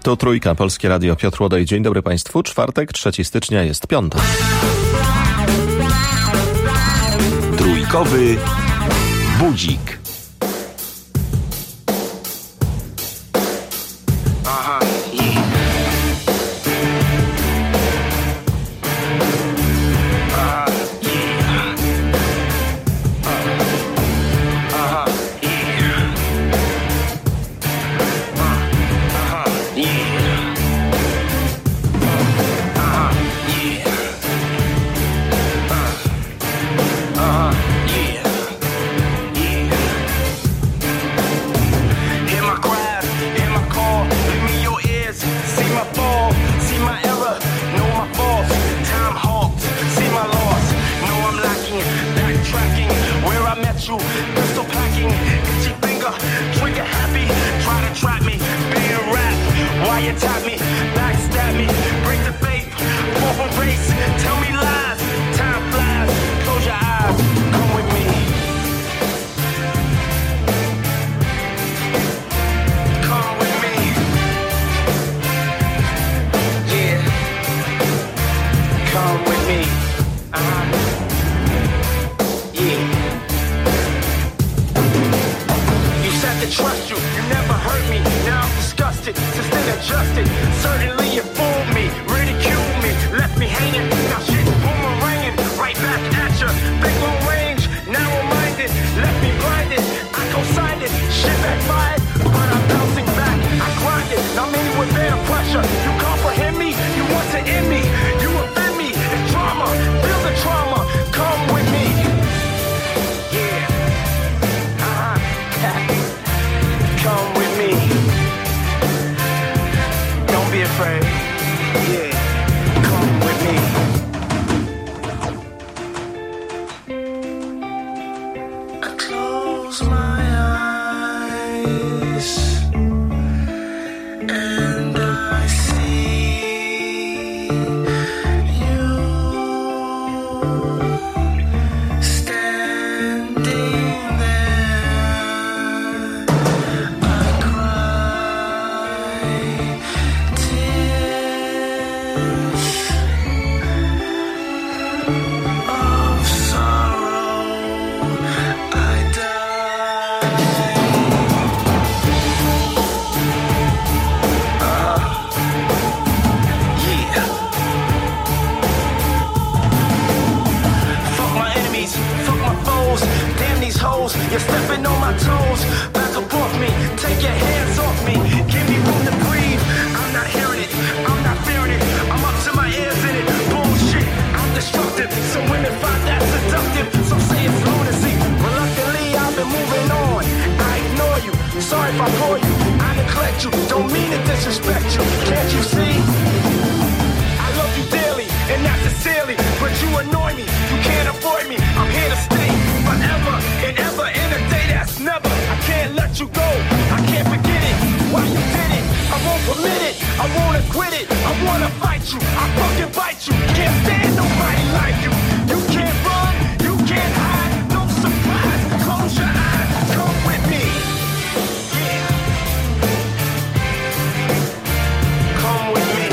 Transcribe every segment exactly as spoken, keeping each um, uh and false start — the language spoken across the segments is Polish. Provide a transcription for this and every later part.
Tu Trójka, Polskie Radio, Piotr Łodej. Dzień dobry Państwu. Czwartek, trzeciego stycznia, jest piątek. Trójkowy budzik. Aha, yeah. Aha, yeah. Aha, yeah. Aha, yeah. Aha, yeah. Uh-huh, yeah, yeah. Hear my cries, hear my call, give me your ears, see my fall, see my error, know my faults, time halts, see my loss, know I'm lacking, backtracking, where I met you, pistol packing, itchy finger, trigger happy, try to trap me, being rap, why you tap me, backstab me, break the faith, fall from race, tell me lies, time flies, close your eyes, come with me. Come with me. Yeah. Come with me. Uh-huh. Yeah. You said to trust you, you never hurt me. Now I'm disgusted, just adjusted. Certainly you fooled me, ridiculed me, left me hanging. Now shit's boomeranging, right back at you. Big long range, narrow-minded, left me blinded. I co-signed it, shit backfired, but I'm bouncing back. I grind it, now many would bear pressure. You comprehend me, you want to end me, you offend me. It's drama, feel the trauma. Come with me. Yeah. Uh-huh. Come with me. Don't be afraid. Yeah. Come with me. I close my eyes and I see you standing there. I cry tears of sorrow. I die. Uh, yeah. Fuck my enemies, fuck my foes. Damn these hoes, you're stepping on my toes. Back up off me, take your hands off me. Give me room to breathe. I'm not hearing it, I'm not fearing it. I'm up to my ears in it. Bullshit, I'm destructive. Some women find that seductive. Some say it's lunacy. Reluctantly, I've been moving on. I ignore you, sorry if I bore you. I neglect you, don't mean to disrespect you. Can't you see? I love you dearly, and not sincerely, but you annoy me, you can't avoid me. I'm here to stay forever and ever in a day that's never. I can't let you go, I can't forget it. Why you did it? I won't permit it, I wanna quit it. I wanna fight you, I fucking bite you. Can't stand nobody like you. You can't run, you can't hide, no surprise. Close your eyes, come with me. Yeah. Come with me.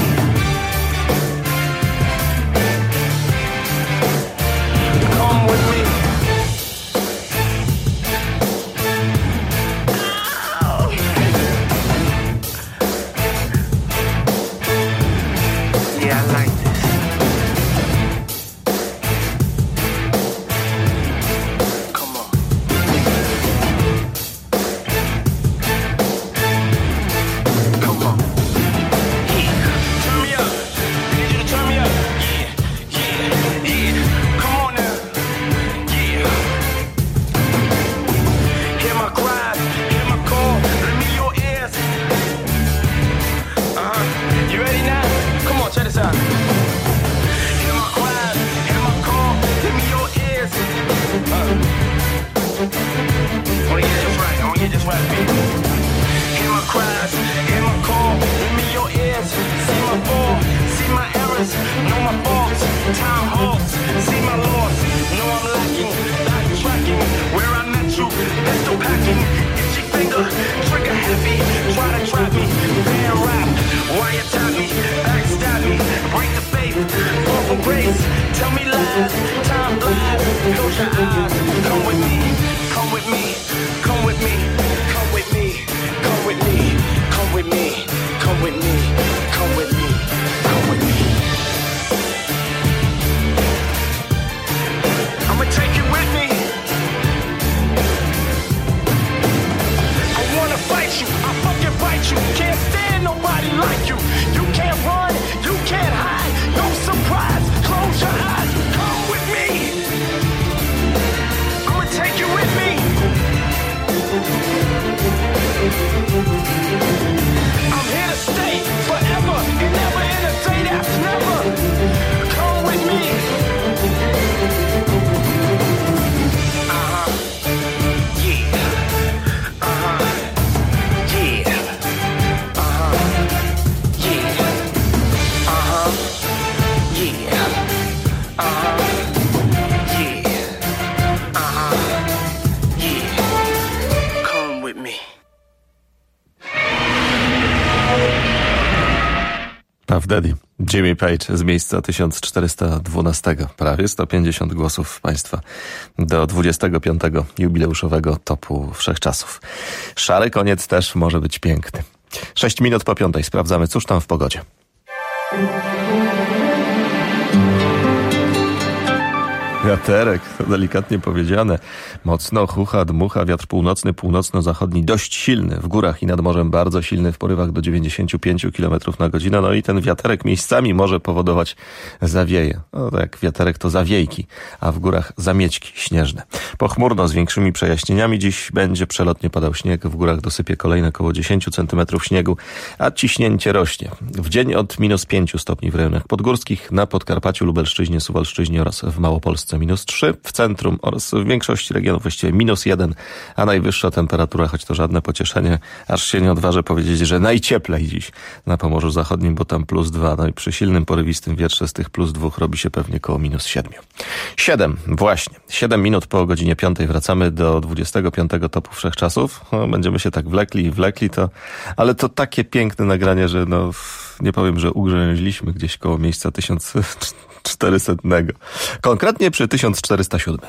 Come with me. Ow. Yeah, I like this. Come on. Come on. Yeah. Turn me up. I need you to turn me up. Yeah. Yeah. Yeah. Come on now. Yeah. Hear my cries, hear my call, lend me your ears. Uh-huh. You ready now? Come on, check this out. Hear my cries, hear my call, lend me your ears. Uh. I wanna get this right, I wanna get this right, baby. Hear my cries, hear my call, lend me your ears. See my fall, see my errors, know my faults, time halts, see my loss, know I'm lacking, backtracking, where I met you, pistol packing, itchy finger, trigger happy, try to trap me, band rap, Puff Daddy, Jimmy Page z miejsca tysiąc czterysta dwunastego. Prawie sto pięćdziesiąt głosów państwa do dwudziestego piątego jubileuszowego topu wszechczasów. Szary koniec też może być piękny. Sześć minut po piątej. Sprawdzamy, cóż tam w pogodzie. Wiaterek, to delikatnie powiedziane. Mocno chucha, dmucha, wiatr północny, północno-zachodni, dość silny. W górach i nad morzem bardzo silny, w porywach do dziewięćdziesiąt pięć kilometrów na godzinę. No i ten wiaterek miejscami może powodować zawieje. No tak jak wiaterek to zawiejki, a w górach zamieczki śnieżne. Pochmurno z większymi przejaśnieniami. Dziś będzie przelotnie padał śnieg. W górach dosypie kolejne około dziesięć centymetrów śniegu, a ciśnięcie rośnie. W dzień od minus pięć stopni w rejonach podgórskich, na Podkarpaciu, Lubelszczyźnie, Suwalszczyźnie oraz w Małopolsce minus trzy, w centrum oraz w większości regionów właściwie minus jeden, a najwyższa temperatura, choć to żadne pocieszenie, aż się nie odważę powiedzieć, że najcieplej dziś na Pomorzu Zachodnim, bo tam plus dwa, no i przy silnym, porywistym wietrze z tych plus dwóch robi się pewnie koło minus siedmiu. Siedem, właśnie, siedem minut po godzinie piątej wracamy do dwudziestego piątego topu wszechczasów. No, będziemy się tak wlekli i wlekli, to, ale to takie piękne nagranie, że no, nie powiem, że ugrzęźliśmy gdzieś koło miejsca tysiąc czterysetnego. Konkretnie przy tysiąc czterysta siódmym.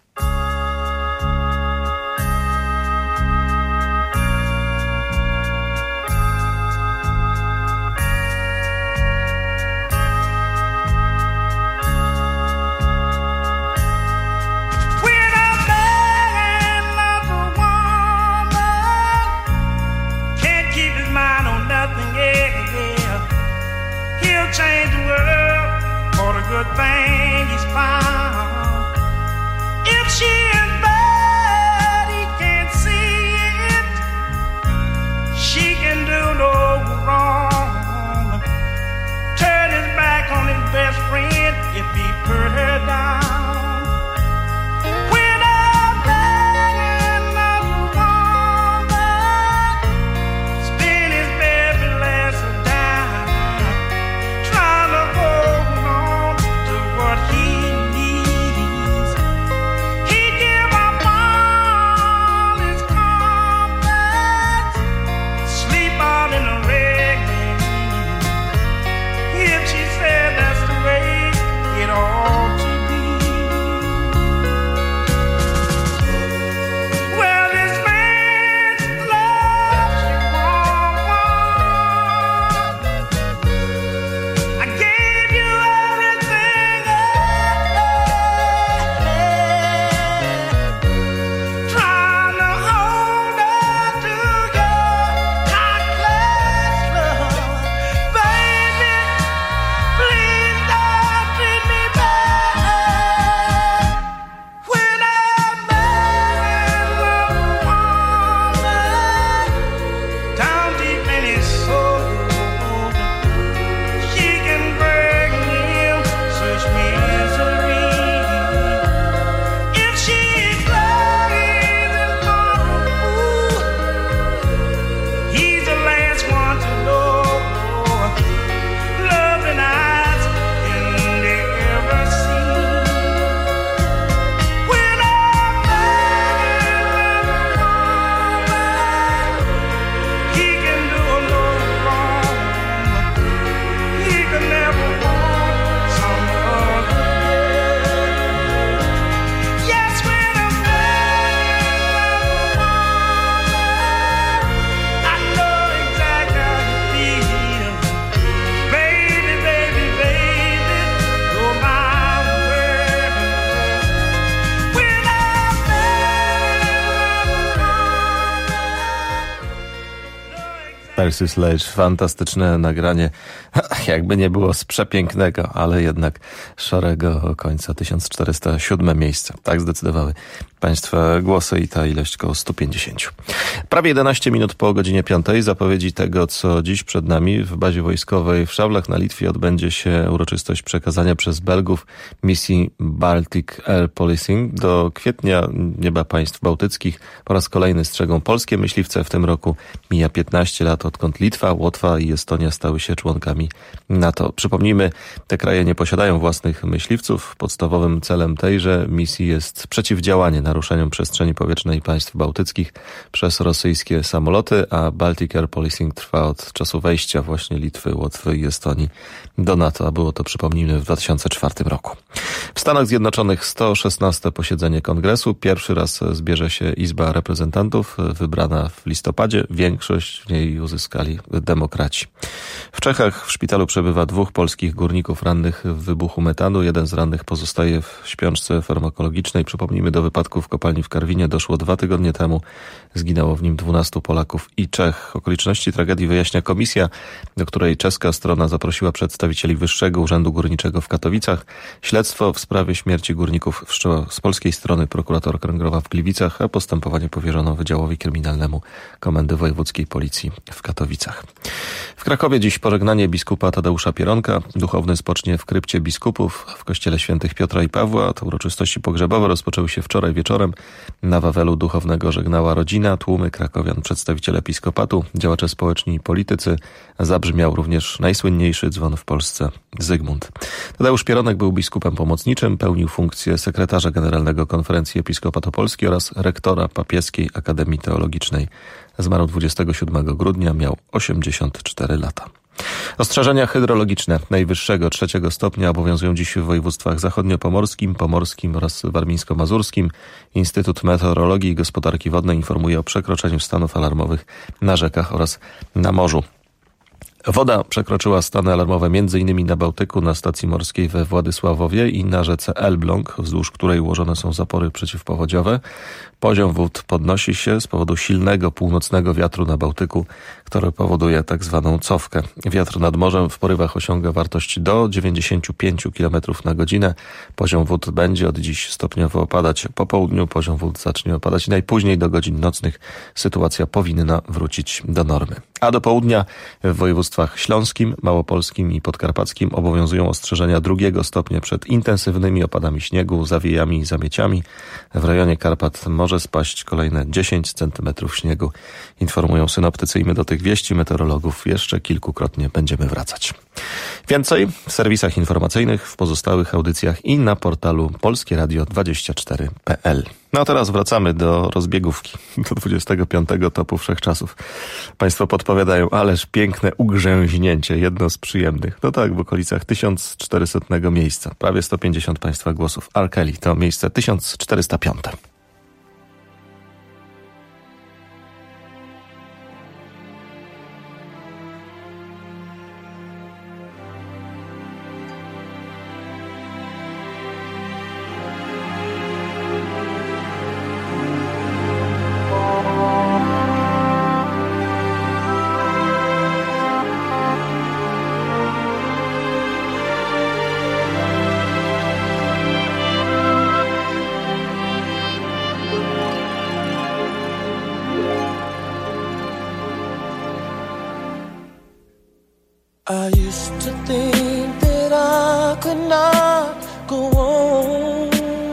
Good thing he's found. If she is bad, he can't see it. She can do no wrong. Turn his back on his best friend if he put her down. When I'm begging another woman, spend his baby last down, trying to hold what he needs. He give up all his comforts, sleep out in the rain. If she said that's the way it ought to be. Well, this man loves you, woman. I gave you everything. Trying to hold on to your heartless love, baby. Please don't treat me bad. When I'm married, woman, down deep in his soul, she can bring him such misery. If she plays his fool, he's the last one to know. Loving eyes can never see. When I'm married, woman, he can do no wrong. He can never want some other girl. Yes, when I'm married, woman, I know exactly how you feel. Baby, baby, baby, you're my world. When I'm married, woman, Percy Sledge, fantastyczne nagranie, jakby nie było z przepięknego, ale jednak szarego końca. tysiąc czterysta siódme miejsce. Tak zdecydowały państwa głosy i ta ilość koło sto pięćdziesiąt. Prawie jedenaście minut po godzinie piątej. Zapowiedzi tego, co dziś przed nami. W bazie wojskowej w Szawlach na Litwie odbędzie się uroczystość przekazania przez Belgów misji Baltic Air Policing. Do kwietnia nieba państw bałtyckich po raz kolejny strzegą polskie myśliwce. W tym roku mija piętnaście lat od odkąd Litwa, Łotwa i Estonia stały się członkami NATO. Przypomnijmy, te kraje nie posiadają własnych myśliwców. Podstawowym celem tejże misji jest przeciwdziałanie naruszeniom przestrzeni powietrznej państw bałtyckich przez rosyjskie samoloty, a Baltic Air Policing trwa od czasu wejścia właśnie Litwy, Łotwy i Estonii do NATO, a było to, przypomnijmy, w dwa tysiące czwartym roku. W Stanach Zjednoczonych sto szesnaste posiedzenie Kongresu. Pierwszy raz zbierze się Izba Reprezentantów, wybrana w listopadzie. Większość w niej uzyskali demokraci. W Czechach w szpitalu przebywa dwóch polskich górników rannych w wybuchu metanu. Jeden z rannych pozostaje w śpiączce farmakologicznej. Przypomnijmy, do wypadku w kopalni w Karwinie doszło dwa tygodnie temu. Zginęło w nim dwunastu Polaków i Czech. Okoliczności tragedii wyjaśnia komisja, do której czeska strona zaprosiła przedstawicieli Wyższego Urzędu Górniczego w Katowicach. Śledztwo w sprawie śmierci górników wszczęła z polskiej strony prokurator okręgowa w Gliwicach, a postępowanie powierzono Wydziałowi Kryminalnemu Komendy Wojewódzkiej Policji w Katowicach. W Krakowie dziś pożegnanie biskupa Tadeusza Pieronka. Duchowny spocznie w krypcie biskupów w kościele świętych Piotra i Pawła. Te uroczystości pogrzebowe rozpoczęły się wczoraj wieczorem. Na Wawelu duchownego żegnała rodzina, tłumy krakowian, przedstawiciele episkopatu, działacze społeczni i politycy. Zabrzmiał również najsłynniejszy dzwon w Polsce, Zygmunt. Tadeusz Pieronek był biskupem pomocniczym, pełnił funkcję sekretarza generalnego Konferencji Episkopatu Polski oraz rektora Papieskiej Akademii Teologicznej. Zmarł dwudziestego siódmego grudnia, miał osiemdziesiąt cztery lata. Ostrzeżenia hydrologiczne najwyższego trzeciego stopnia obowiązują dziś w województwach zachodniopomorskim, pomorskim oraz warmińsko-mazurskim. Instytut Meteorologii i Gospodarki Wodnej informuje o przekroczeniu stanów alarmowych na rzekach oraz na morzu. Woda przekroczyła stany alarmowe m.in. na Bałtyku, na stacji morskiej we Władysławowie i na rzece Elbląg, wzdłuż której ułożone są zapory przeciwpowodziowe. Poziom wód podnosi się z powodu silnego północnego wiatru na Bałtyku, który powoduje tak zwaną cofkę. Wiatr nad morzem w porywach osiąga wartość do dziewięćdziesiąt pięć kilometrów na godzinę. Poziom wód będzie od dziś stopniowo opadać. Po południu poziom wód zacznie opadać. Najpóźniej do godzin nocnych sytuacja powinna wrócić do normy. A do południa w województwach śląskim, małopolskim i podkarpackim obowiązują ostrzeżenia drugiego stopnia przed intensywnymi opadami śniegu, zawiejami i zamieciami. W rejonie Karpat może spaść kolejne dziesięć centymetrów śniegu. Informują synoptycy i my do tych wieści meteorologów jeszcze kilkukrotnie będziemy wracać. Więcej w serwisach informacyjnych, w pozostałych audycjach i na portalu polskie radio dwadzieścia cztery kropka p l. No a teraz wracamy do rozbiegówki, do dwudziestego piątego topu wszechczasów. Państwo podpowiadają, ależ piękne ugrzęźnięcie, jedno z przyjemnych. No tak, w okolicach tysiąc czterysta miejsca, prawie sto pięćdziesiąt Państwa głosów. R. Kelly to miejsce tysiąc czterysta piąte. I used to think that I could not go on,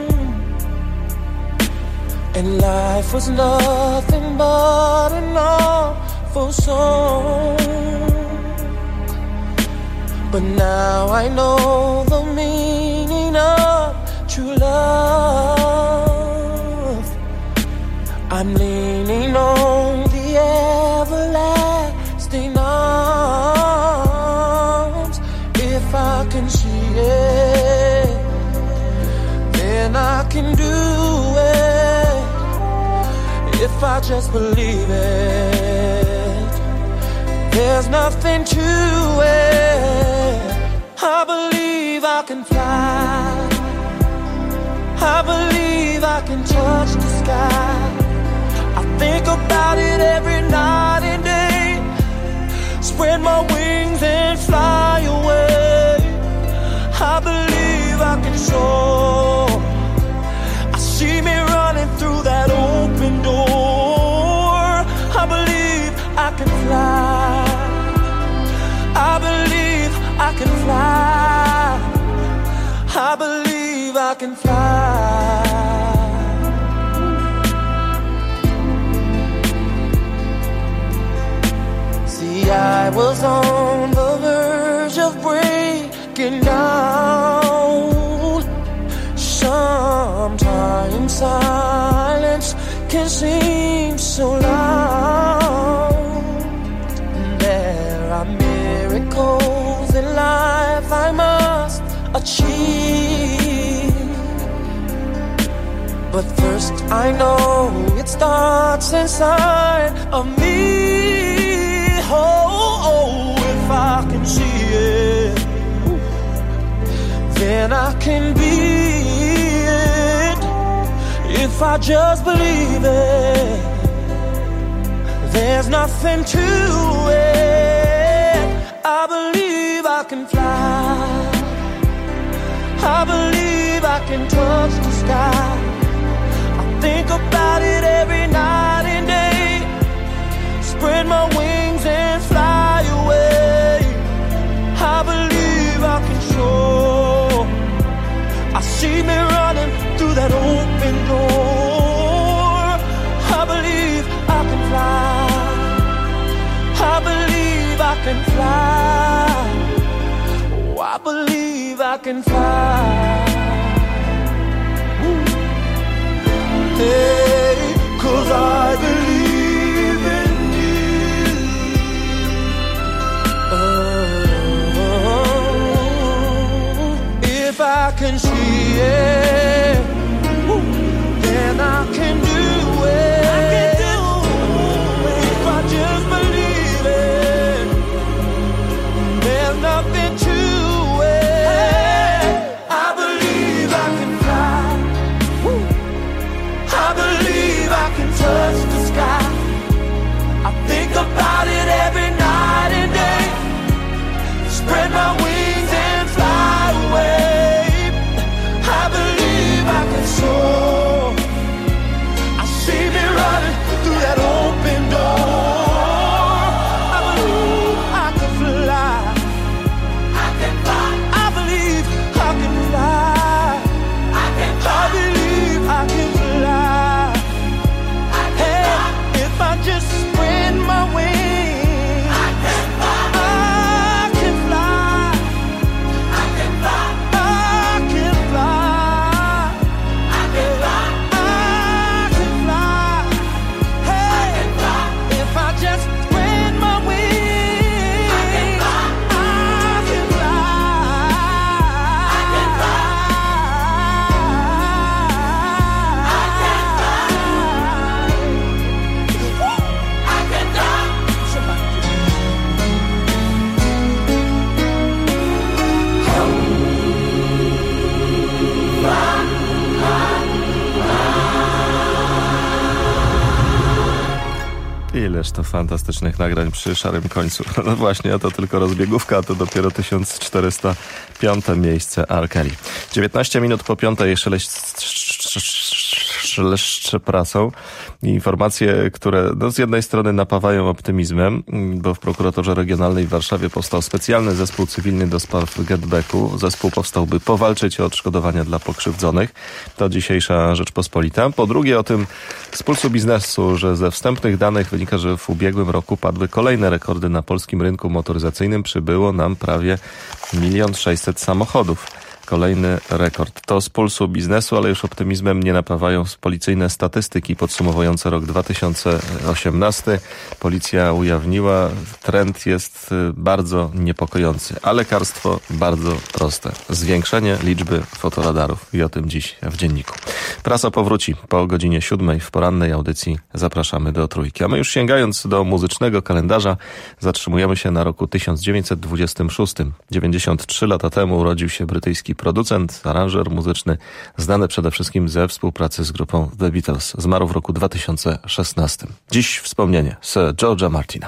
and life was nothing but an awful song. But now I know the meaning of true love. I'm leaning on the everlasting arms. If I can see it, then I can do it. If I just believe it, there's nothing to it. I believe I can fly. I believe I can touch the sky. I think about it every night and day. Spread my wings and fly away. I believe I can soar. I see me running through that open door. I believe I can fly. I believe I can fly. I believe I can fly. See, was on the verge of breaking down. Sometimes silence can seem so loud. There are miracles in life I must achieve, but first I know it starts inside of me. Oh, oh, if I can see it, then I can be it. If I just believe it, there's nothing to it. I believe I can fly. I believe I can touch the sky. I think about it every night and day. Spread my wings and fly away. I believe I can soar. I see me running through that open door. I believe I can fly. I believe I can fly. Oh, I believe I can fly. Woo. Hey, 'cause I believe in you. Oh, if I can see it, woo, then I can do it. I can do it. If I just believe it, there's nothing to it. I believe I can fly. Woo. I believe I can touch the sky. I think about it every night and day. Spread my wings and fly away. I believe I can soar. I see me running through that open door. I believe I can fly. I can fly. I believe I can fly. I can fly. I believe I can fly. I can hey, fly. If I just spread my wings, I can fly. I can fly. I can fly. I can fly. I can fly. I can fly. Hey, I can fly. If I just spread my wings, I can fly. I can fly. I can fly. I can fly. Woo! I can fly. Somebody. Ileż to fantastycznych nagrań przy szarym końcu. No właśnie, a to tylko rozbiegówka, a to dopiero tysiąc czterysta piąte miejsce R. Kelly. dziewiętnaście minut po piątej szeleszcze prasą. Informacje, które no, z jednej strony napawają optymizmem, bo w prokuraturze regionalnej w Warszawie powstał specjalny zespół cywilny do spraw getbacku. Zespół powstał, by powalczyć o odszkodowania dla pokrzywdzonych. To dzisiejsza Rzeczpospolita. Po drugie o tym z Pulsu Biznesu, że ze wstępnych danych wynika, że w ubiegłym roku padły kolejne rekordy na polskim rynku motoryzacyjnym. Przybyło nam prawie milion sześćset samochodów. Kolejny rekord. To z Pulsu Biznesu, ale już optymizmem nie napawają policyjne statystyki podsumowujące rok dwa tysiące osiemnasty. Policja ujawniła, trend jest bardzo niepokojący, a lekarstwo bardzo proste. Zwiększenie liczby fotoradarów i o tym dziś w Dzienniku. Prasa powróci po godzinie siódmej w porannej audycji. Zapraszamy do Trójki. A my już sięgając do muzycznego kalendarza zatrzymujemy się na roku tysiąc dziewięćset dwudziestym szóstym. dziewięćdziesiąt trzy lata temu urodził się brytyjski producent, aranżer muzyczny, znany przede wszystkim ze współpracy z grupą The Beatles. Zmarł w roku dwa tysiące szesnastym. Dziś wspomnienie z George'a Martina.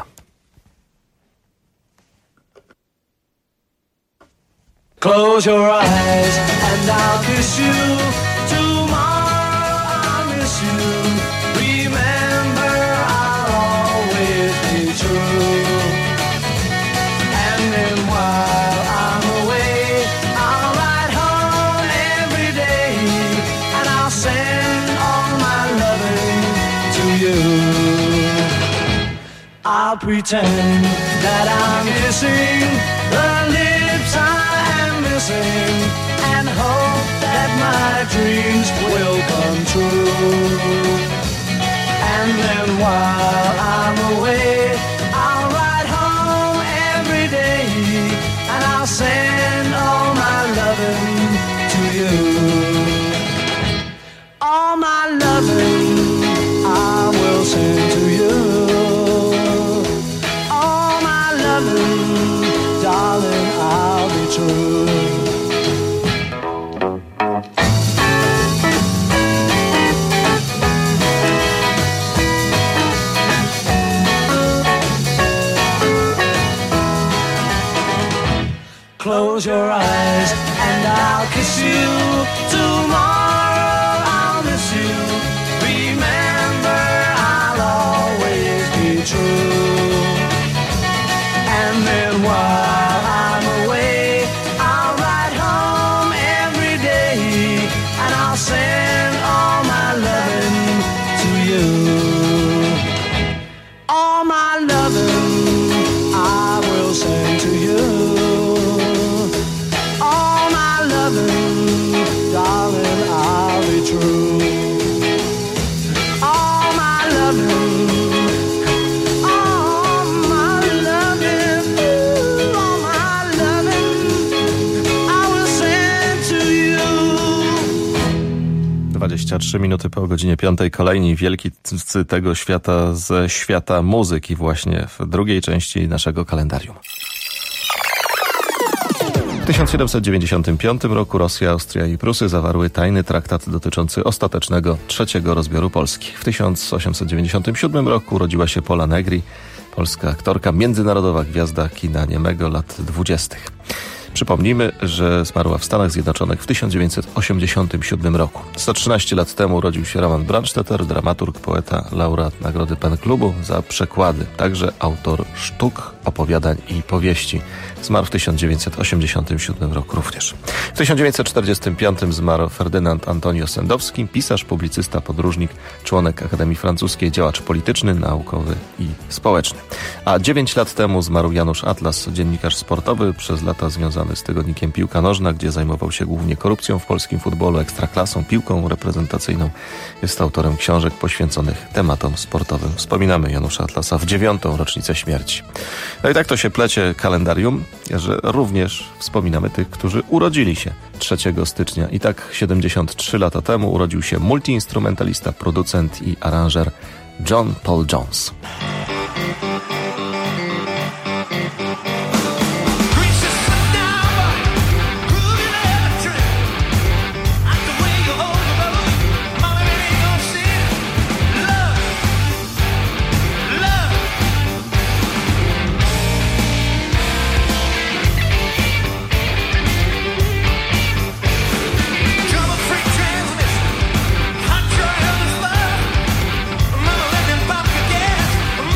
Close your eyes and I'll kiss you. Tomorrow I'll miss you. Remember, I'll always be true. And then while I'm away, I'll ride home every day, and I'll send all my loving to you. I'll pretend that I'm kissing the lips I am missing, and hope that my dreams will come true. And then while I'm away, I'll ride home every day, and I'll send all my loving to you. All my loving I will send to you. All my loving, darling, I'll be true. Close your eyes and I'll kiss you. Tomorrow I'll miss you. Remember, I'll always be true. And then while I'm away, I'll ride home every day, and I'll send all my loving to you. All my loving I will send to you. All my loving, darling, I'll be true. All my loving, all my loving, ooh, all my loving, I will send to you. dwadzieścia trzy minuty po godzinie piątej. Kolejni wielkicy tego świata ze świata muzyki właśnie w drugiej części naszego kalendarium. W tysiąc siedemset dziewięćdziesiątym piątym roku Rosja, Austria i Prusy zawarły tajny traktat dotyczący ostatecznego trzeciego rozbioru Polski. W tysiąc osiemset dziewięćdziesiątym siódmym roku urodziła się Pola Negri, polska aktorka, międzynarodowa gwiazda kina niemego lat dwudziestych. Przypomnijmy, że zmarła w Stanach Zjednoczonych w tysiąc dziewięćset osiemdziesiątym siódmym roku. sto trzynaście lat temu urodził się Roman Brandstetter, dramaturg, poeta, laureat Nagrody Pen Klubu za przekłady, także autor sztuk, opowiadań i powieści. Zmarł w tysiąc dziewięćset osiemdziesiątym siódmym roku również. W tysiąc dziewięćset czterdziestym piątym zmarł Ferdynand Antonio Sendowski, pisarz, publicysta, podróżnik, członek Akademii Francuskiej, działacz polityczny, naukowy i społeczny. A dziewięć lat temu zmarł Janusz Atlas, dziennikarz sportowy, przez lata związany z tygodnikiem Piłka Nożna, gdzie zajmował się głównie korupcją w polskim futbolu, ekstraklasą, piłką reprezentacyjną. Jest autorem książek poświęconych tematom sportowym. Wspominamy Janusza Atlasa w dziewiątą rocznicę śmierci. No i tak to się plecie kalendarium, że również wspominamy tych, którzy urodzili się trzeciego stycznia. I tak siedemdziesiąt trzy lata temu urodził się multiinstrumentalista, producent i aranżer John Paul Jones. Hot dry on the fire, mama let them pop the gas.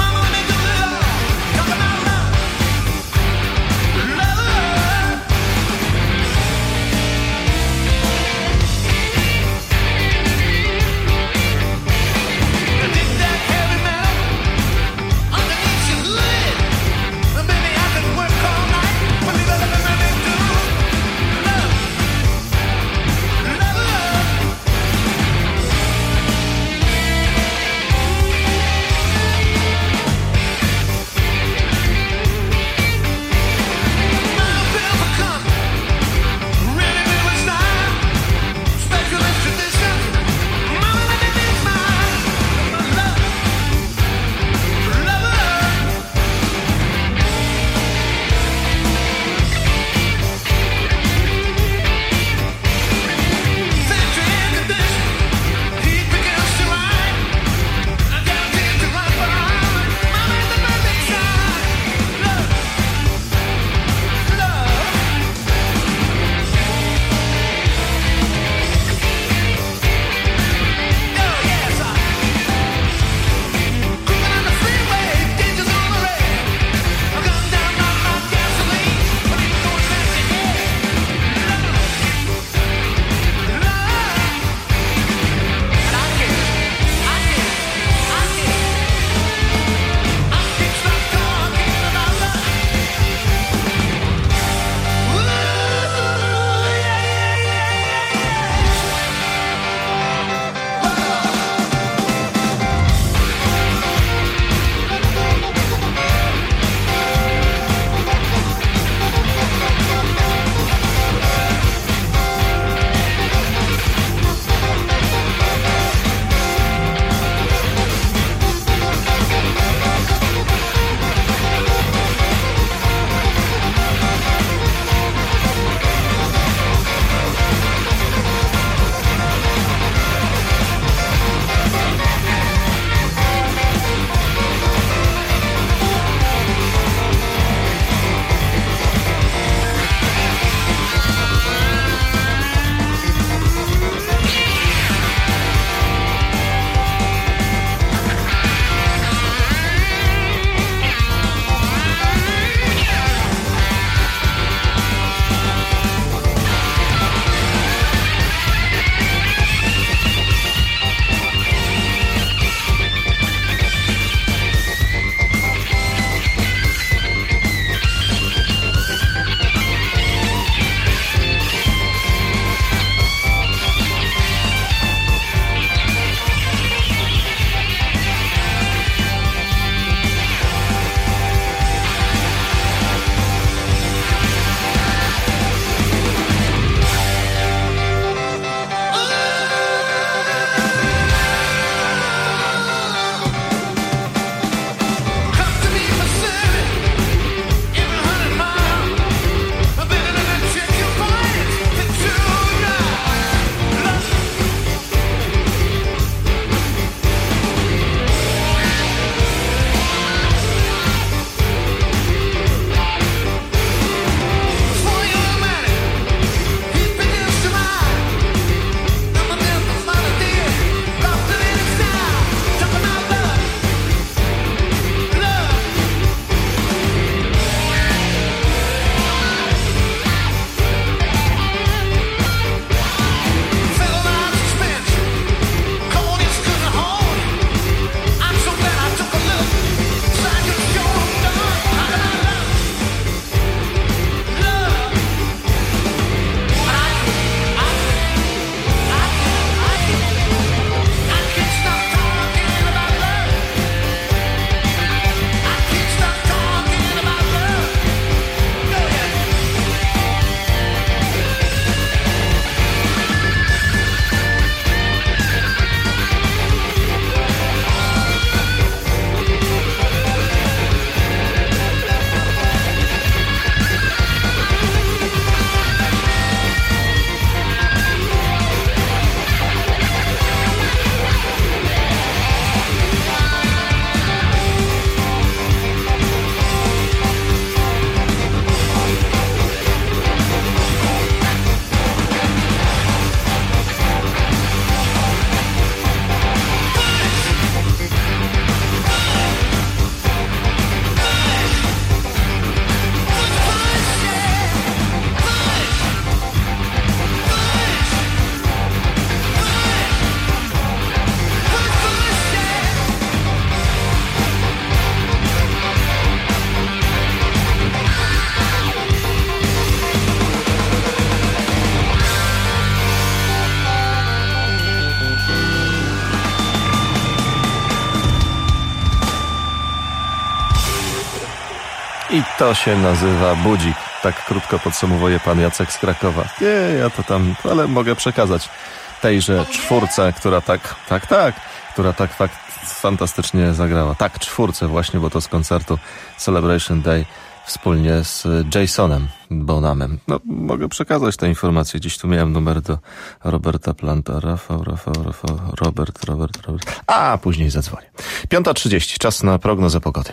I to się nazywa budzik. Tak krótko podsumowuje pan Jacek z Krakowa. Nie, ja to tam, ale mogę przekazać tejże czwórce, która tak, tak, tak, która tak fakt, fantastycznie zagrała. Tak, czwórce właśnie, bo to z koncertu Celebration Day wspólnie z Jasonem Bonhamem. No, mogę przekazać tę informację. Dziś tu miałem numer do Roberta Planta. Rafał, Rafał, Rafał, Robert, Robert, Robert. A, później zadzwonię. piąta trzydzieści, czas na prognozę pogody.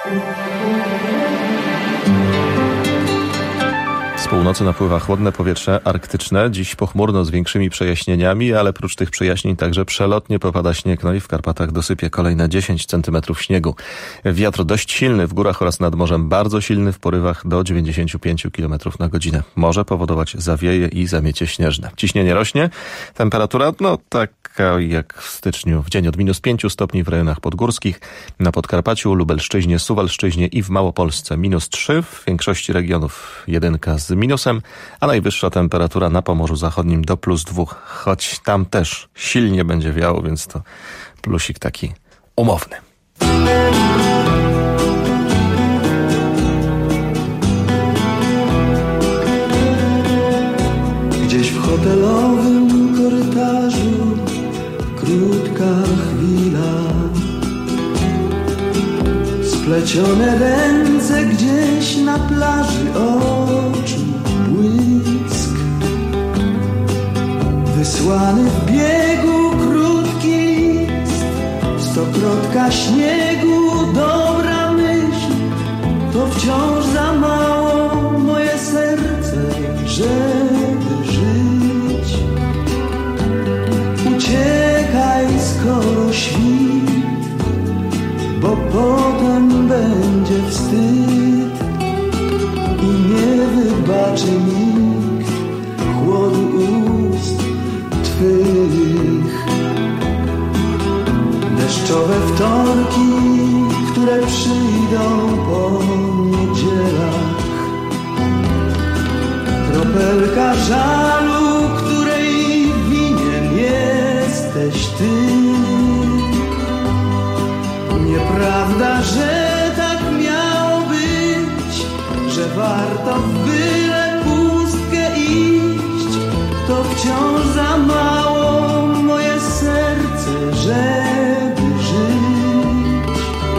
Z północy napływa chłodne powietrze arktyczne. Dziś pochmurno z większymi przejaśnieniami, ale prócz tych przejaśnień także przelotnie popada śnieg. No i w Karpatach dosypie kolejne dziesięć centymetrów śniegu. Wiatr dość silny w górach oraz nad morzem, bardzo silny w porywach do dziewięćdziesiąt pięć kilometrów na godzinę. Może powodować zawieje i zamiecie śnieżne. Ciśnienie rośnie. Temperatura, no taka jak w styczniu. W dzień od minus pięć stopni w rejonach podgórskich. Na Podkarpaciu, Lubelszczyźnie, Suwalszczyźnie i w Małopolsce minus trzy. W większości regionów jedynka z minusem, a najwyższa temperatura na Pomorzu Zachodnim do plus dwóch, choć tam też silnie będzie wiało, więc to plusik taki umowny. Gdzieś w hotelowym korytarzu krótka chwila, splecione ręce gdzieś na plaży, oczu błysk, wysłany w biegu krótki list, stokrotka śniegu, dobra myśl, to wciąż za mało moje serce, żeby żyć. Uciekaj, skoro świt, bo potem będzie wstyd i nie wybaczy nikt chłodu ust twych. Deszczowe wtorki, które przyjdą po niedzielach, kropelka żalu, której winien jesteś ty. Nieprawda, że tak miało być, że warto w byle pustkę iść, to wciąż za mało moje serce, żeby żyć.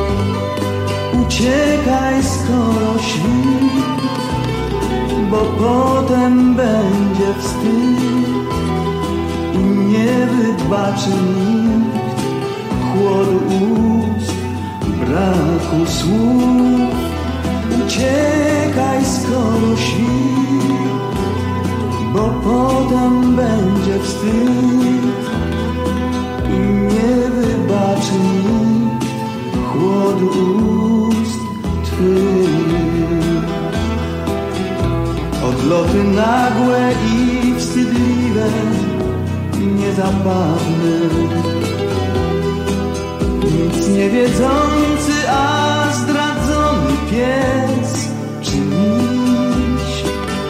Uciekaj, skoro świt, bo potem będzie wstyd i nie wybaczy nikt chłodu ust, braku słów. Uciekaj, skoro świt, bo potem będzie wstyd i nie wybaczy nikt chłodu ust twych. Odloty nagłe i wstydliwe, niezabawne, nic nie wiedzący, a zdradzony pies czy miś.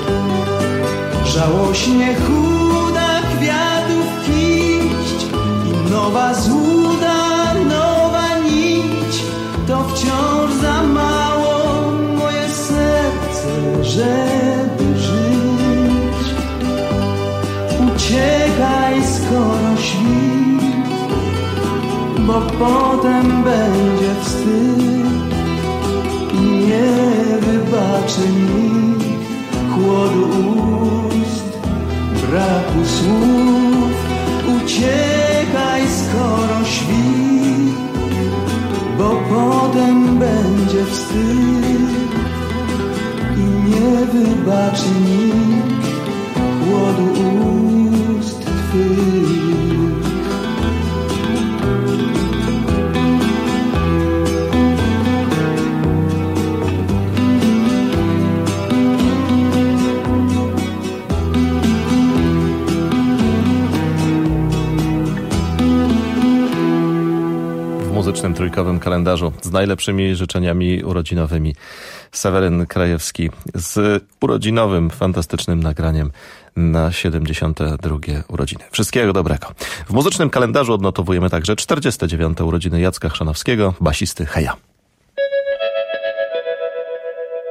Żałośnie chuda kwiatów kiść i nowa złuda, nowa nić, to wciąż za mało moje serce, żeby żyć. Uciekaj, skoro świt, bo potem będzie wstyd i nie wybaczy nikt chłodu ust, braku słów. Uciekaj, skoro świt, bo potem będzie wstyd i nie wybaczy nikt chłodu ust twych. Muzycznym trójkowym kalendarzu z najlepszymi życzeniami urodzinowymi. Seweryn Krajewski z urodzinowym, fantastycznym nagraniem na siedemdziesiąte drugie urodziny. Wszystkiego dobrego. W muzycznym kalendarzu odnotowujemy także czterdzieste dziewiąte urodziny Jacka Chrzanowskiego, basisty Heja.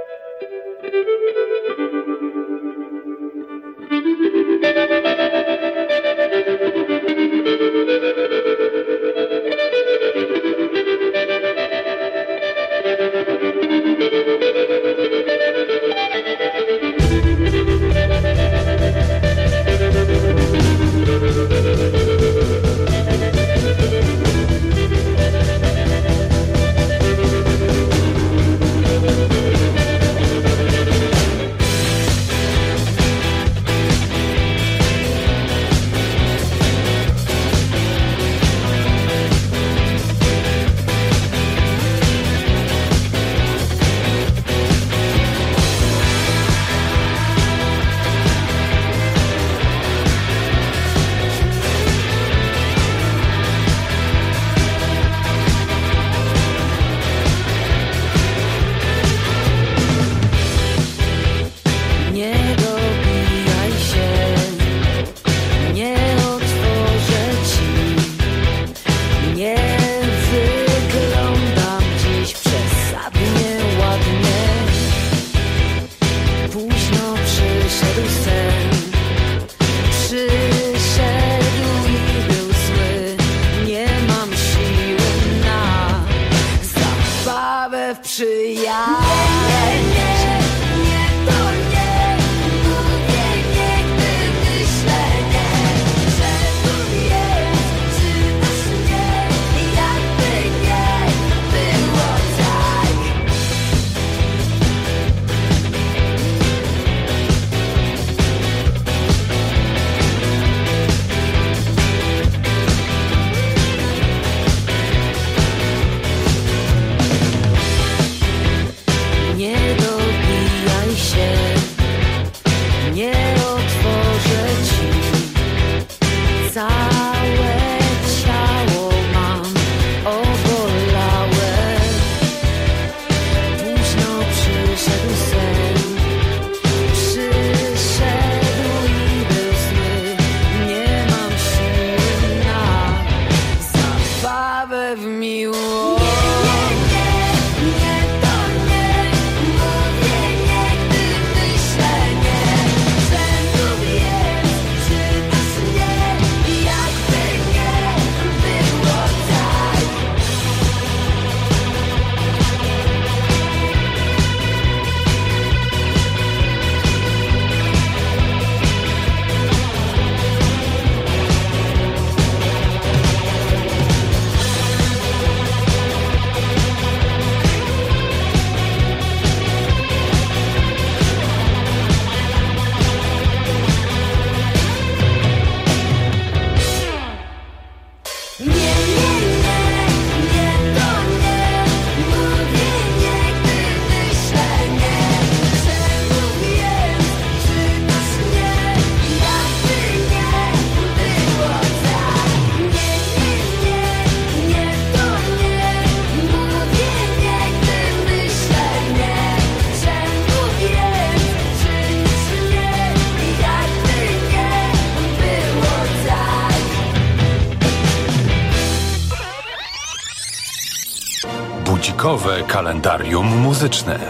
Bujkowe kalendarium muzyczne.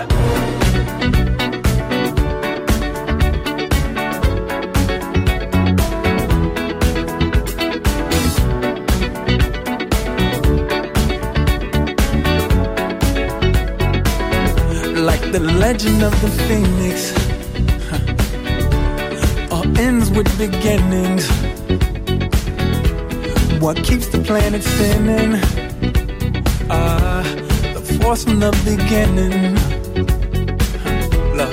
Like the legend of the phoenix, huh. All ends with beginnings. What keeps the planet spinning? Ah, uh, the force from the beginning. Huh. Love.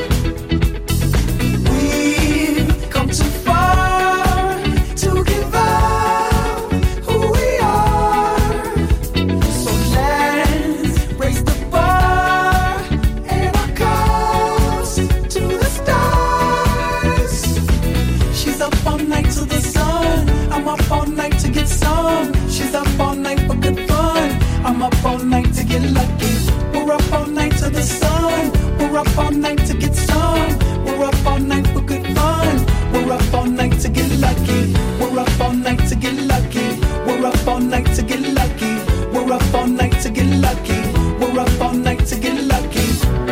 We've come too far to give up who we are. So let's raise the bar and our cups to the stars. She's up all night to the sun. I'm up all night to get some. She's up all night for good fun. I'm up all night to get lucky. We're up all night to the sun. We're up all night to get some. We're up all night for good fun. We're up all night to get lucky. We're up all night to get lucky. We're up all night to get lucky. We're up all night to get lucky. We're up all night to get lucky.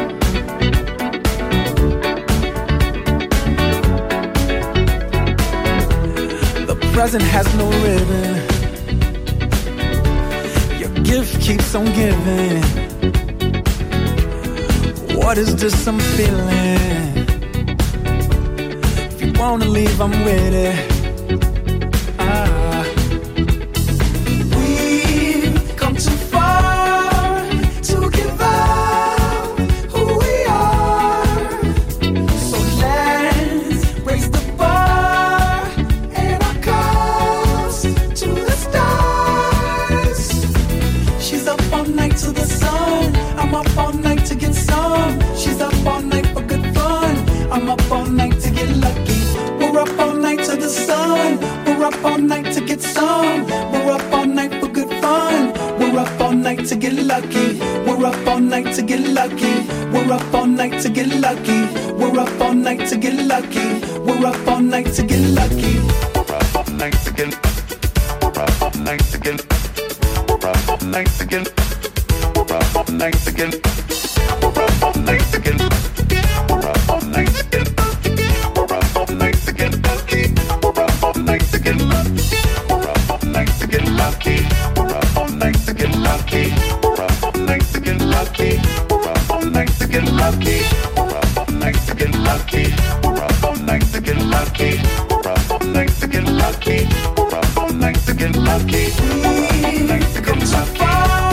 The present has no ribbon. Your gift keeps on giving. What is this I'm feeling? If you wanna leave, I'm with it. Ah. We've come too far to give up who we are. So let's raise the bar and our cups to the stars. She's up all night to the sun. I'm up all night to get some. She's up all night for good fun. I'm up all night to get lucky. We're up all night to the sun. We're up all night to get some. We're up all night for good fun. We're up all night to get lucky. We're up all night to get lucky. We're up all night to get lucky. We're up all night to get lucky. We're up all night to get lucky. We're up all night to get. We're up all night to get. We're up all night to get. We're up all night to get. We're up all night to get. We're up all night to get. We're up all night to get lucky. We're up all night to get lucky. We're up all night to get lucky. We're up all night to get lucky. We're up all night to get lucky. We're up all night to get lucky. We're up all night to get lucky. We're up all night to get lucky. We're up all night to get lucky. We're up all night to get lucky. We're up all night to get lucky.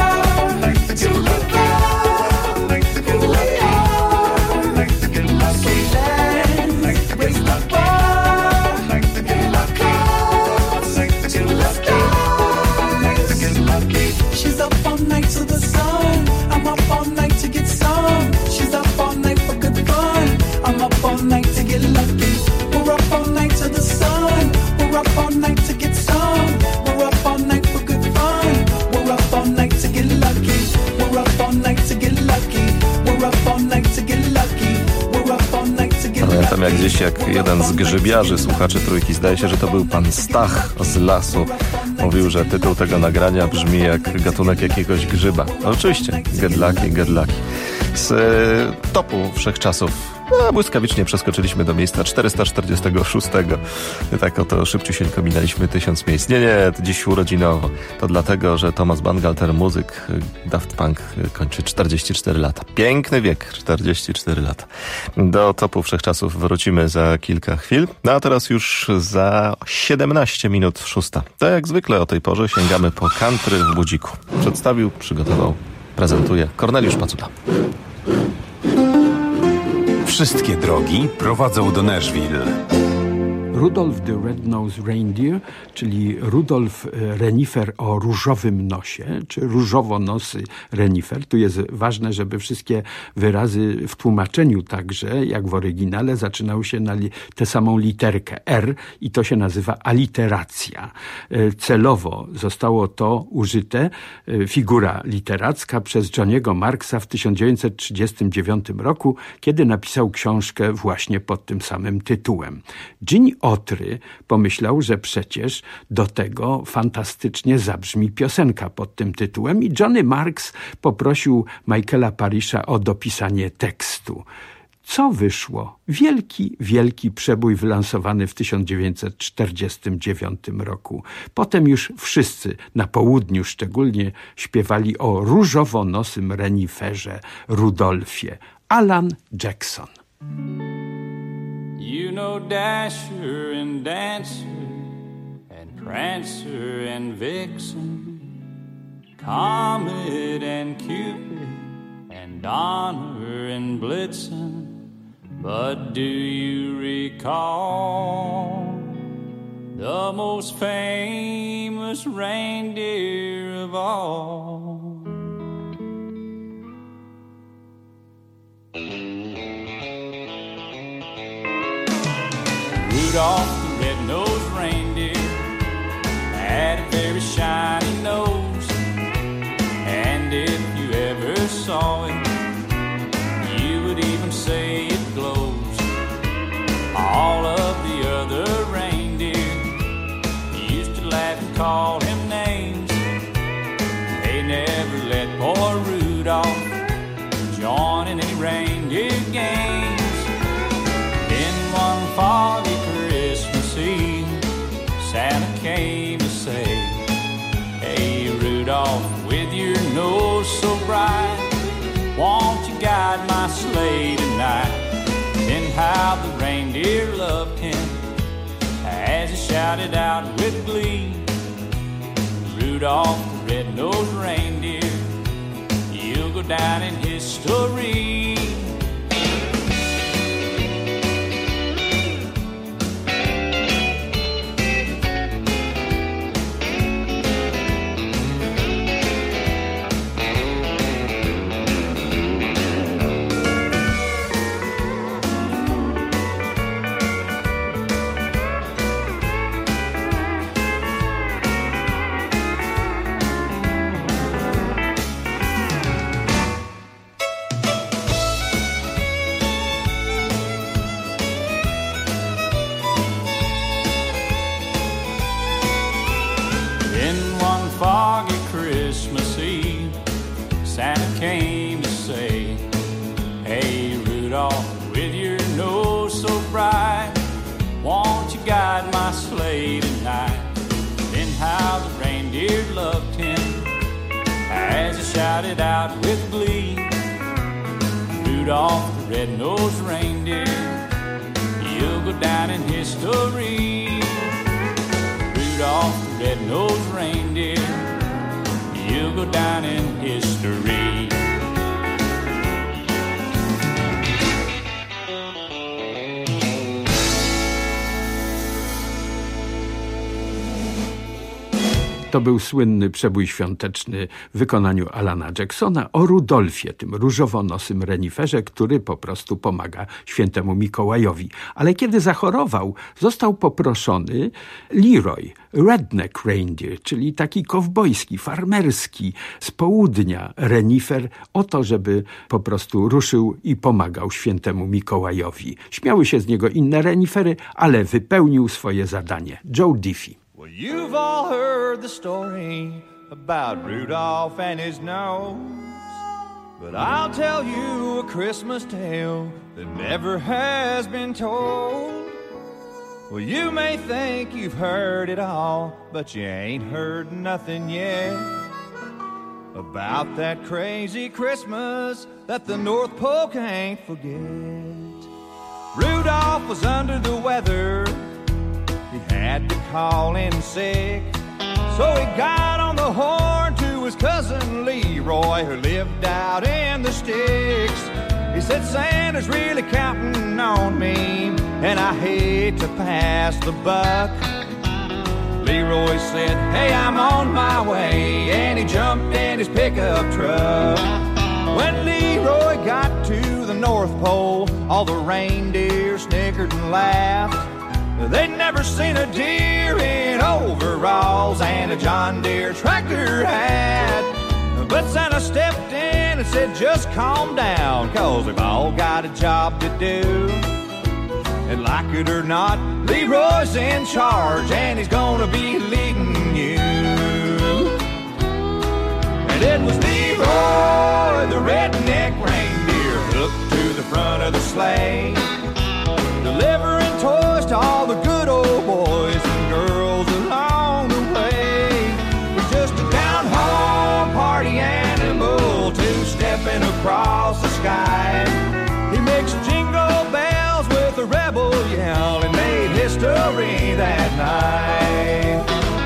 Pamiętam jak gdzieś jak jeden z grzybiarzy, słuchaczy Trójki, zdaje się, że to był pan Stach z lasu, mówił, że tytuł tego nagrania brzmi jak gatunek jakiegoś grzyba. No, oczywiście, gedlaki, gedlaki. Z e, topu wszechczasów no, błyskawicznie przeskoczyliśmy do miejsca czterysta czterdziestego szóstego. Tak oto szybciusieńko minęliśmy tysiąc miejsc. Nie, nie, dziś urodzinowo. To dlatego, że Thomas Bangalter, muzyk Daft Punk, kończy czterdzieści cztery lata. Piękny wiek, czterdzieści cztery lata. Do topu wszechczasów wrócimy za kilka chwil. No a teraz już za siedemnaście minut szósta. Tak jak zwykle o tej porze sięgamy po country w budziku. Przedstawił, przygotował, prezentuje Korneliusz Pacuda. Wszystkie drogi prowadzą do Nashville. Rudolf the Red-Nosed Reindeer, czyli Rudolf renifer o różowym nosie, czy różowonosy renifer. Tu jest ważne, żeby wszystkie wyrazy w tłumaczeniu także, jak w oryginale, zaczynały się na li- tę samą literkę R i to się nazywa aliteracja. Celowo zostało to użyte, figura literacka, przez Johniego Marksa w tysiąc dziewięćset trzydziestym dziewiątym roku, kiedy napisał książkę właśnie pod tym samym tytułem. Ginny Otry pomyślał, że przecież do tego fantastycznie zabrzmi piosenka pod tym tytułem i Johnny Marks poprosił Michaela Parisha o dopisanie tekstu. Co wyszło? Wielki, wielki przebój wylansowany w tysiąc dziewięćset czterdziestym dziewiątym roku. Potem już wszyscy, na południu szczególnie, śpiewali o różowonosym reniferze Rudolfie. Alan Jackson. You know Dasher and Dancer and Prancer and Vixen, Comet and Cupid and Donner and Blitzen. But do you recall the most famous reindeer of all? Rudolph the red-nosed reindeer had a very shiny nose, and if you ever saw it, you would even say it glows. All of the other reindeer used to laugh and call him names. They never let poor Rudolph join in any reindeer games. Then one foggy Christmas Eve, Santa came to say, hey Rudolph, with your nose so bright, won't you guide my sleigh tonight? Then how the reindeer loved him as he shouted out with glee, Rudolph the red-nosed reindeer, you'll go down in history. Shouted out with glee, Rudolph the red-nosed reindeer, you'll go down in history. Rudolph the red-nosed reindeer, you'll go down in history. To był słynny przebój świąteczny w wykonaniu Alana Jacksona o Rudolfie, tym różowonosym reniferze, który po prostu pomaga świętemu Mikołajowi. Ale kiedy zachorował, został poproszony Leroy, redneck reindeer, czyli taki kowbojski, farmerski, z południa renifer, o to, żeby po prostu ruszył i pomagał świętemu Mikołajowi. Śmiały się z niego inne renifery, ale wypełnił swoje zadanie. Joe Diffie. Well, you've all heard the story about Rudolph and his nose, but I'll tell you a Christmas tale that never has been told. Well, you may think you've heard it all, but you ain't heard nothing yet about that crazy Christmas that the North Pole can't forget. Rudolph was under the weather, he had to call in sick, so he got on the horn to his cousin Leroy, who lived out in the sticks. He said, Santa's really counting on me, and I hate to pass the buck. Leroy said, hey, I'm on my way, and he jumped in his pickup truck. When Leroy got to the North Pole, all the reindeer snickered and laughed. They'd never seen a deer in overalls and a John Deere tractor hat. But Santa stepped in and said, just calm down, 'cause we've all got a job to do. And like it or not, Leroy's in charge, and he's gonna be leading you. And it was Leroy, the redneck reindeer, hooked to the front of the sleigh, delivering toys to all the good old boys and girls along the way. He's just a down-home party animal, two-stepping across the sky. He makes jingle bells with a rebel yell and made history that night.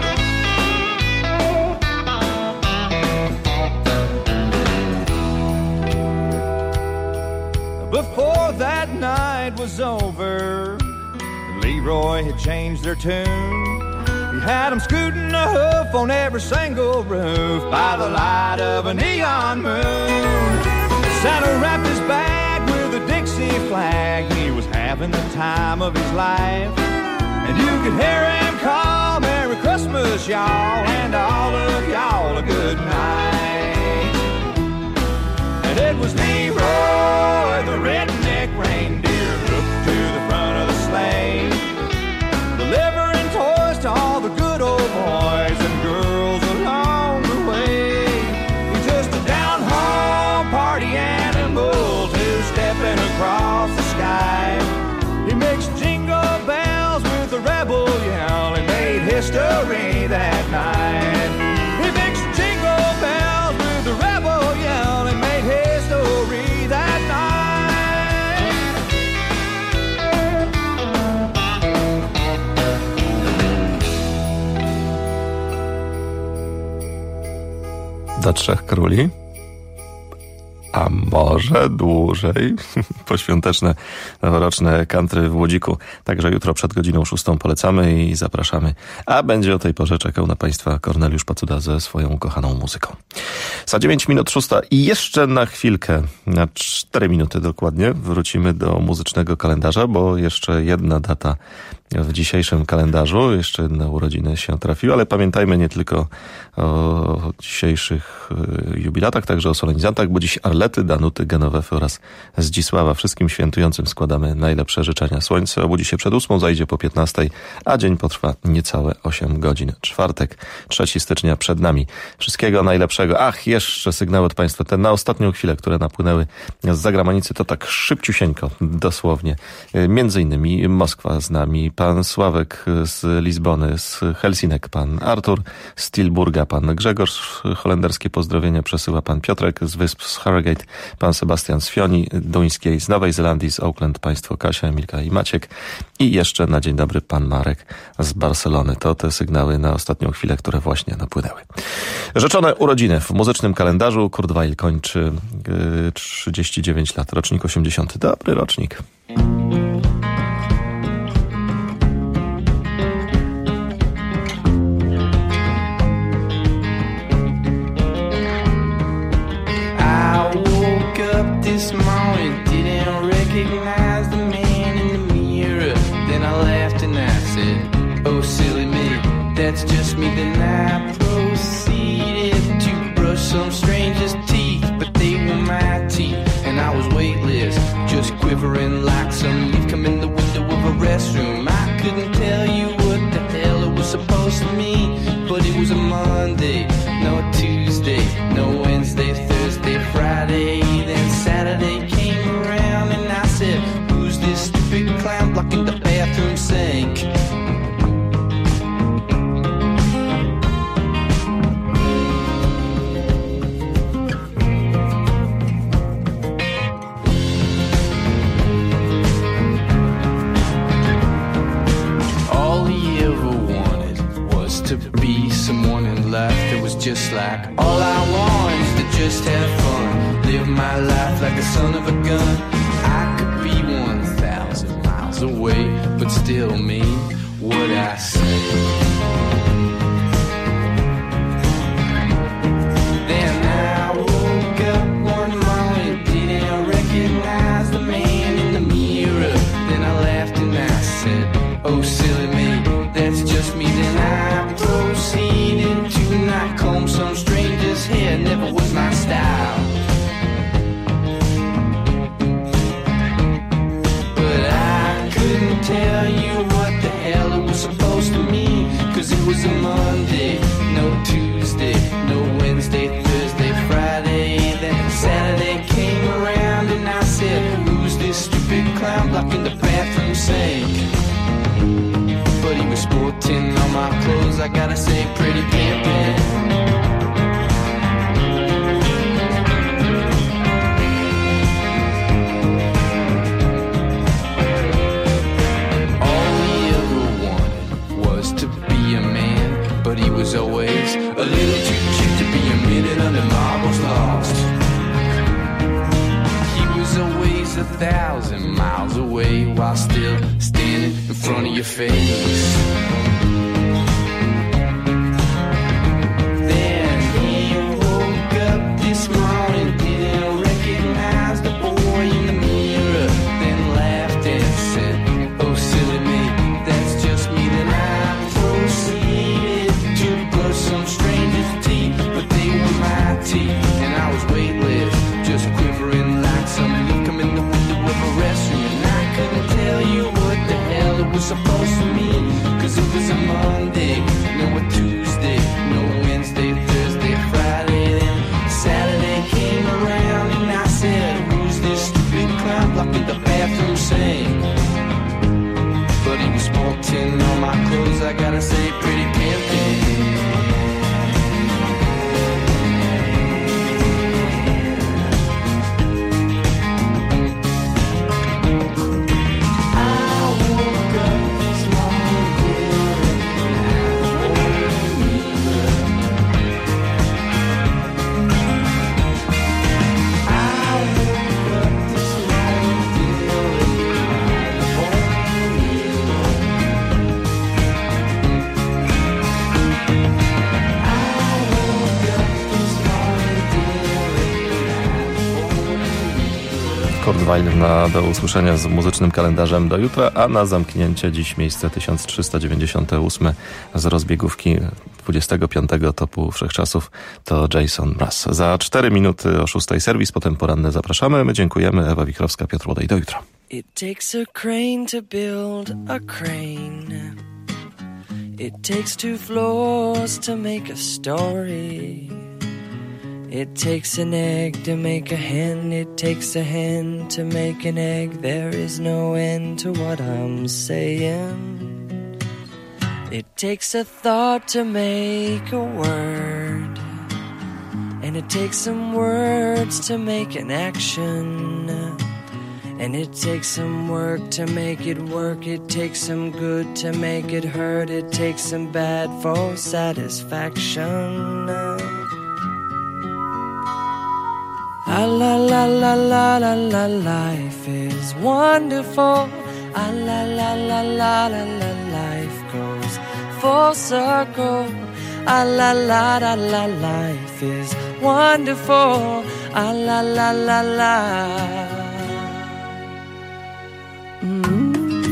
Before that night was over, Leroy had changed their tune. He had them scooting a hoof on every single roof by the light of a neon moon. Santa wrapped his bag with a Dixie flag. He was having the time of his life, and you could hear him call, "Merry Christmas, y'all, and all of y'all a good night." And it was Leroy, the redneck reindeer, hooked to the front of the sleigh, delivering toys to all the good old boys and girls along the way. He's just a down-home party animal, two-stepping across the sky. He makes jingle bells with a rebel yell and made history that night. He makes jingle bells with a rebel yell and made history that night. Do Trzech Króli? A może dłużej? Poświąteczne, noworoczne country w Łodziku. Także jutro przed godziną szóstą polecamy i zapraszamy. A będzie o tej porze czekał na Państwa Korneliusz Pacuda ze swoją kochaną muzyką. Za dziewięć minut szósta i jeszcze na chwilkę, na cztery minuty dokładnie, wrócimy do muzycznego kalendarza, bo jeszcze jedna data w dzisiejszym kalendarzu, jeszcze jedne urodziny się trafiły, ale pamiętajmy nie tylko o dzisiejszych jubilatach, także o solenizantach, bo dziś Arlety, Danuty, Genowefy oraz Zdzisława. Wszystkim świętującym składamy najlepsze życzenia. Słońce obudzi się przed ósmą, zajdzie po piętnastej, a dzień potrwa niecałe osiem godzin. Czwartek, trzeciego stycznia przed nami. Wszystkiego najlepszego. Ach, jeszcze sygnały od Państwa, te na ostatnią chwilę, które napłynęły z zagranicy, to tak szybciusieńko, dosłownie. Między innymi Moskwa z nami, pan Sławek z Lizbony, z Helsinek, pan Artur z Tilburga, pan Grzegorz, holenderskie pozdrowienia przesyła pan Piotrek z wysp z Harrogate, pan Sebastian z Fioni Duńskiej, z Nowej Zelandii, z Auckland, państwo Kasia, Emilka i Maciek i jeszcze na dzień dobry pan Marek z Barcelony. To te sygnały na ostatnią chwilę, które właśnie napłynęły. Rzeczone urodziny w muzycznym kalendarzu. Kurt Weill kończy yy, trzydzieści dziewięć lat, rocznik osiemdziesiąty. Dobry rocznik. This morning, didn't recognize the man in the mirror. Then I laughed and I said, oh silly me, that's just me. Then I proceeded to brush some stranger's teeth, but they were my teeth, and I was weightless, just quivering like some leaf come in the window of a restroom. I couldn't tell you what the hell it was supposed to mean, but it was a Monday, no Tuesday, no Wednesday, Thursday, Friday. Then Saturday came around and I said, who's this stupid clown blocking the bathroom sink? All he ever wanted was to be someone in life that was just like, all I want is to just have fun, live my life like the son of a gun. I could be one thousand miles away, but still mean what I say. Then I woke up one morning, didn't recognize the man in the mirror. Then I laughed and I said, oh silly me, that's just me. Then I proceeded to not comb some stranger's hair, never was my style. But I couldn't Monday, no Tuesday, no Wednesday, Thursday, Friday. Then Saturday came around and I said, who's this stupid clown blocking the bathroom sink? But he was sporting all my clothes, I gotta say, pretty pimpin'. He was always a little too cute to be a minute under marbles lost. He was always a thousand miles away while still standing in front of your face. Then he woke up this morning, didn't recognize the boy in the mirror, then laughed and said, oh silly me, that's just me. Then I proceeded some stranger's teeth, but they were my teeth, and I was weightless, just quivering like some leaf come in the window of a restroom, and I couldn't tell you what the hell it was supposed to mean, cause it was a Monday, no a Tuesday, no Wednesday, Thursday, Friday, then Saturday came around, and I said, who's this stupid clown blocking the bathroom sink? But he was sporting all my clothes, I gotta say, pretty pimpin'. Kurt Weill na do usłyszenia z muzycznym kalendarzem do jutra, a na zamknięcie dziś miejsce tysiąc trzysta dziewięćdziesiąte ósme z rozbiegówki dwudziestego piątego topu wszechczasów to Jason Mraz. Za cztery minuty o szóstej serwis, potem poranne zapraszamy. My dziękujemy. Ewa Wichrowska, Piotr Łodej. Do jutra. It takes a crane to build a crane. It takes two floors to make a story. It takes an egg to make a hen. It takes a hen to make an egg. There is no end to what I'm saying. It takes a thought to make a word. And it takes some words to make an action. And it takes some work to make it work. It takes some good to make it hurt. It takes some bad for satisfaction. Ah, la la la la la la, life is wonderful. Ah, la la la la la la, life goes full circle. Ah, la la la la, life is wonderful. Ah, la la la la. Mm.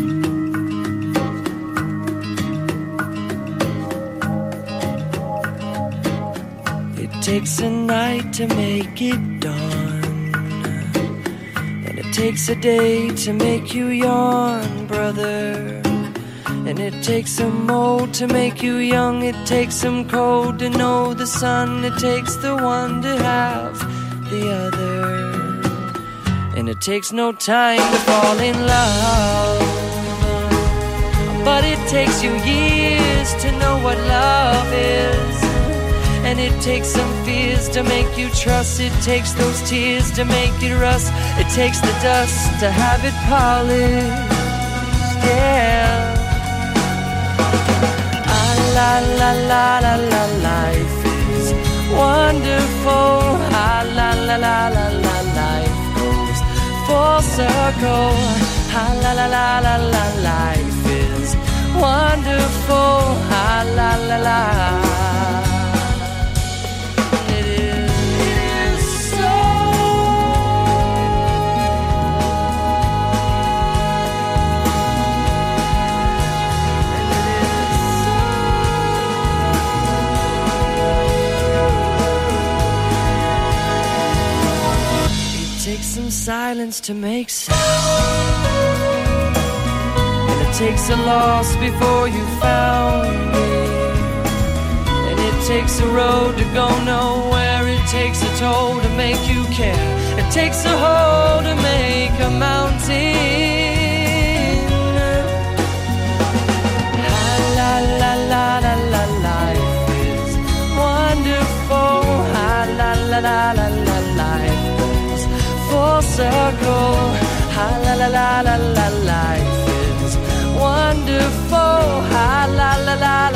It takes a night to make it dawn, and it takes a day to make you yawn, brother. And it takes some old to make you young. It takes some cold to know the sun. It takes the one to have the other. And it takes no time to fall in love, but it takes you years to know what love is. And it takes some fears to make you trust. It takes those tears to make it rust. It takes the dust to have it polished, yeah. Ah, la la la la la, life is wonderful. Ah, la la la la la, life goes full circle. Ah, la la la la la, life is wonderful. Ah, la la la. Some silence to make sound, and it takes a loss before you found me. takes a road to go nowhere. It takes a toll to make you care. It takes a hole to make a mountain. La la la la la, life is wonderful. La la la la la, life goes full circle. La la la la la, life is wonderful. La la la la.